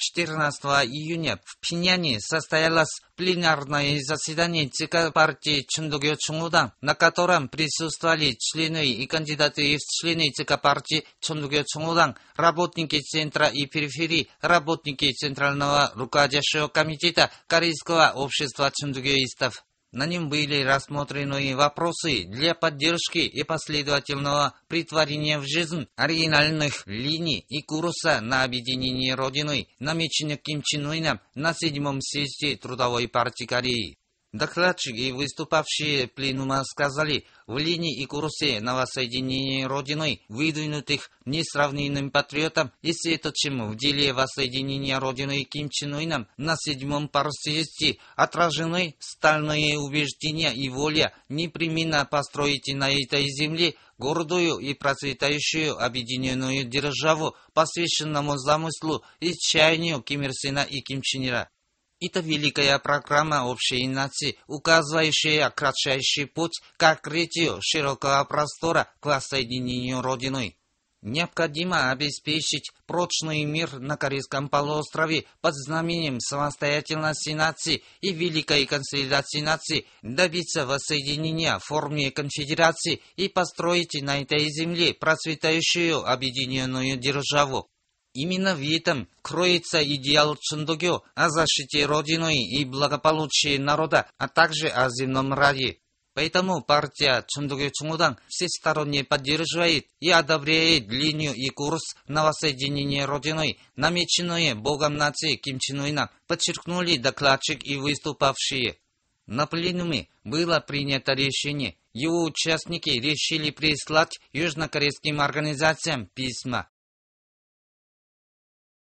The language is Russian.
14 июня в Пхеньяне состоялось пленарное заседание ЦК партии Чондогё Чонгу당, на котором присутствовали члены и кандидаты в члены ЦК партии Чондогё Чонгу당, работники центра и периферии, работники Центрального руководящего комитета Корейского общества чондогёистов. На нем были рассмотрены вопросы для поддержки и последовательного претворения в жизнь оригинальных линий и курса на объединение Родины, намеченных Ким Чен Ыном на 7-м съезде Трудовой партии Кореи. Докладчик и выступавшие пленума сказали, в линии и курсе на воссоединение Родины, выдвинутых несравненным патриотом и светочем в деле воссоединения Родины Ким Чен Ыном на 7-м партсъезде, отражены стальные убеждения и воля непременно построить на этой земле гордую и процветающую объединенную державу, посвященному замыслу и чаянию Ким Ир Сена и Ким Чен Ира. Это великая программа общей нации, указывающая кратчайший путь к открытию широкого простора к воссоединению Родины. Необходимо обеспечить прочный мир на Корейском полуострове под знаменем самостоятельности нации и великой консолидации нации, добиться воссоединения в форме конфедерации и построить на этой земле процветающую объединенную державу. Именно в этом кроется идеал Чондогё о защите Родины и благополучии народа, а также о земном раде. Поэтому партия Чондогё Чонгу당 всесторонне поддерживает и одобряет линию и курс на воссоединение Родины, намеченные Богом нации Ким Чен Ыном, подчеркнули докладчик и выступавшие. На пленуме было принято решение. Его участники решили прислать южнокорейским организациям письма.